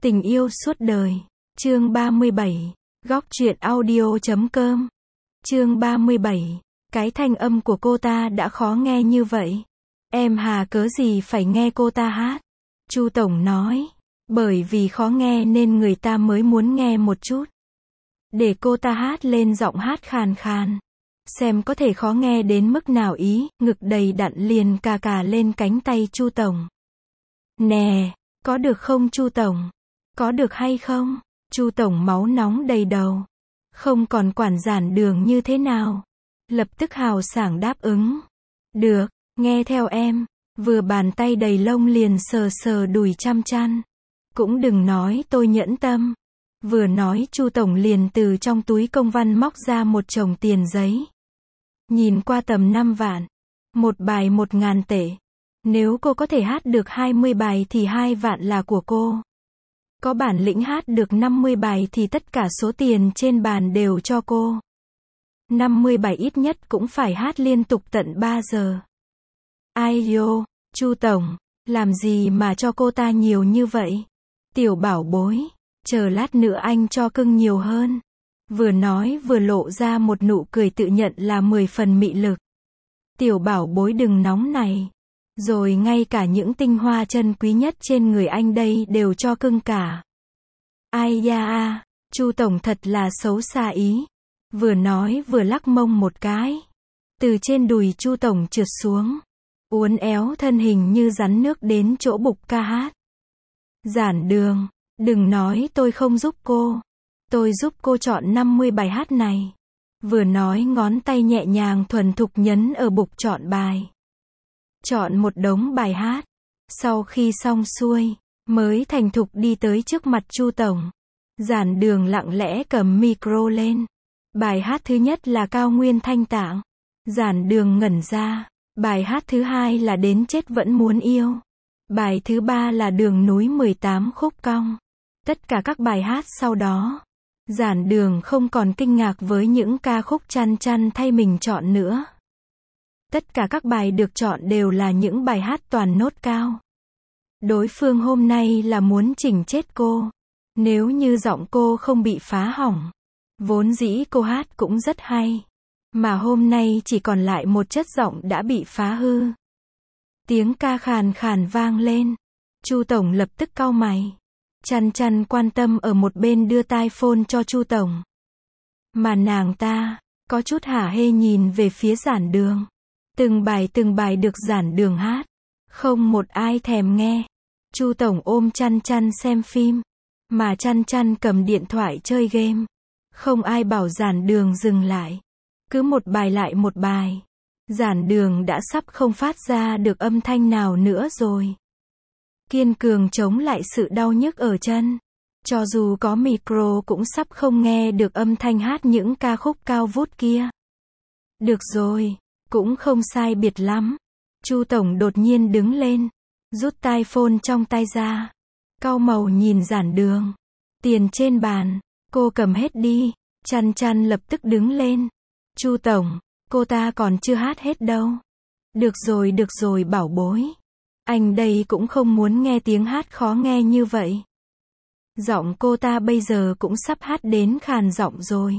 Tình yêu suốt đời. Chương 37. Góc truyện audio.com. Chương 37. Cái thanh âm của cô ta đã khó nghe như vậy. Em hà cớ gì phải nghe cô ta hát? Chu Tổng nói. Bởi vì khó nghe nên người ta mới muốn nghe một chút. Để cô ta hát lên giọng hát khàn khàn. Xem có thể khó nghe đến mức nào ý, ngực đầy đặn liền cà cà lên cánh tay Chu Tổng. Nè, có được không Chu Tổng? Có được hay không? Chu Tổng máu nóng đầy đầu. Không còn quản giản đường như thế nào. Lập tức hào sảng đáp ứng. Được, nghe theo em. Vừa bàn tay đầy lông liền sờ sờ đùi chăm chăn. Cũng đừng nói tôi nhẫn tâm. Vừa nói Chu Tổng liền từ trong túi công văn móc ra một chồng tiền giấy. Nhìn qua tầm 5 vạn. Một bài 1.000 tệ. Nếu cô có thể hát được 20 bài thì 2 vạn là của cô. Có bản lĩnh hát được 50 bài thì tất cả số tiền trên bàn đều cho cô. 50 bài ít nhất cũng phải hát liên tục tận 3 giờ. Ai yo, Chu Tổng, làm gì mà cho cô ta nhiều như vậy? Tiểu bảo bối, chờ lát nữa anh cho cưng nhiều hơn. Vừa nói vừa lộ ra một nụ cười tự nhận là 10 phần mị lực. Tiểu bảo bối đừng nóng này. Rồi ngay cả những tinh hoa chân quý nhất trên người anh đây đều cho cưng cả. Ai da a, Chu Tổng thật là xấu xa ý. Vừa nói vừa lắc mông một cái. Từ trên đùi Chu Tổng trượt xuống. Uốn éo thân hình như rắn nước đến chỗ bục ca hát. Giản đường, đừng nói tôi không giúp cô. Tôi giúp cô chọn 50 bài hát này. Vừa nói ngón tay nhẹ nhàng thuần thục nhấn ở bục chọn bài. Chọn một đống bài hát. Sau khi xong xuôi, mới thành thục đi tới trước mặt Chu Tổng. Giản đường lặng lẽ cầm micro lên. Bài hát thứ nhất là Cao Nguyên Thanh Tạng. Giản đường ngẩn ra. Bài hát thứ hai là Đến Chết Vẫn Muốn Yêu. Bài thứ ba là Đường Núi 18 Khúc Cong. Tất cả các bài hát sau đó. Giản đường không còn kinh ngạc với những ca khúc chăn chăn thay mình chọn nữa. Tất cả các bài được chọn đều là những bài hát toàn nốt cao. Đối phương hôm nay là muốn chỉnh chết cô. Nếu như giọng cô không bị phá hỏng. Vốn dĩ cô hát cũng rất hay. Mà hôm nay chỉ còn lại một chất giọng đã bị phá hư. Tiếng ca khàn khàn vang lên. Chu Tổng lập tức cau mày. Chăn chăn quan tâm ở một bên đưa tai phone cho Chu Tổng. Mà nàng ta, có chút hả hê nhìn về phía giản đường. Từng bài được giản đường hát. Không một ai thèm nghe. Chu Tổng ôm chăn chăn xem phim. Mà chăn chăn cầm điện thoại chơi game. Không ai bảo giản đường dừng lại. Cứ một bài lại một bài. Giản đường đã sắp không phát ra được âm thanh nào nữa rồi. Kiên cường chống lại sự đau nhức ở chân. Cho dù có micro cũng sắp không nghe được âm thanh hát những ca khúc cao vút kia. Được rồi, cũng không sai biệt lắm. Chu Tổng đột nhiên đứng lên. Rút tai phone trong tay ra. Cau màu nhìn giản đường. Tiền trên bàn, cô cầm hết đi. Chăn chăn lập tức đứng lên. Chu Tổng, cô ta còn chưa hát hết đâu. Được rồi bảo bối. Anh đây cũng không muốn nghe tiếng hát khó nghe như vậy. Giọng cô ta bây giờ cũng sắp hát đến khàn giọng rồi.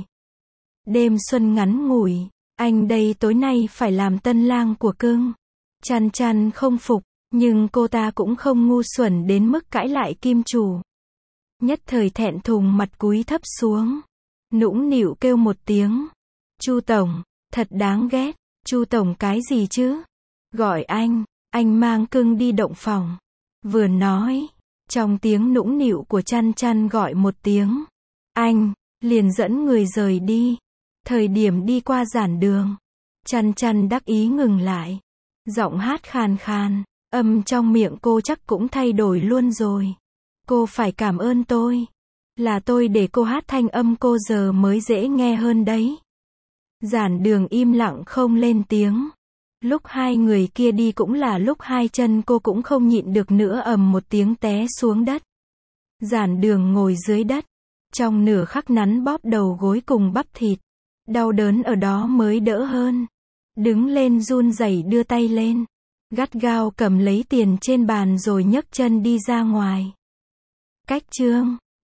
Đêm xuân ngắn ngủi, anh đây tối nay phải làm tân lang của cưng. Chăn chăn không phục, nhưng cô ta cũng không ngu xuẩn đến mức cãi lại kim chủ. Nhất thời thẹn thùng mặt cúi thấp xuống. Nũng nịu kêu một tiếng. Chu Tổng, thật đáng ghét. Chu Tổng cái gì chứ? Gọi anh mang cưng đi động phòng. Vừa nói, trong tiếng nũng nịu của chăn chăn gọi một tiếng. Anh, liền dẫn người rời đi. Thời điểm đi qua giản đường. Chăn chăn đắc ý ngừng lại. Giọng hát khàn khàn, âm trong miệng cô chắc cũng thay đổi luôn rồi. Cô phải cảm ơn tôi. Là tôi để cô hát thanh âm cô giờ mới dễ nghe hơn đấy. Giản đường im lặng không lên tiếng. Lúc hai người kia đi cũng là lúc hai chân cô cũng không nhịn được nữa ầm một tiếng té xuống đất. Giản đường ngồi dưới đất. Trong nửa khắc nắn bóp đầu gối cùng bắp thịt. Đau đớn ở đó mới đỡ hơn. Đứng lên run rẩy đưa tay lên. Gắt gao cầm lấy tiền trên bàn rồi nhấc chân đi ra ngoài. Cách chương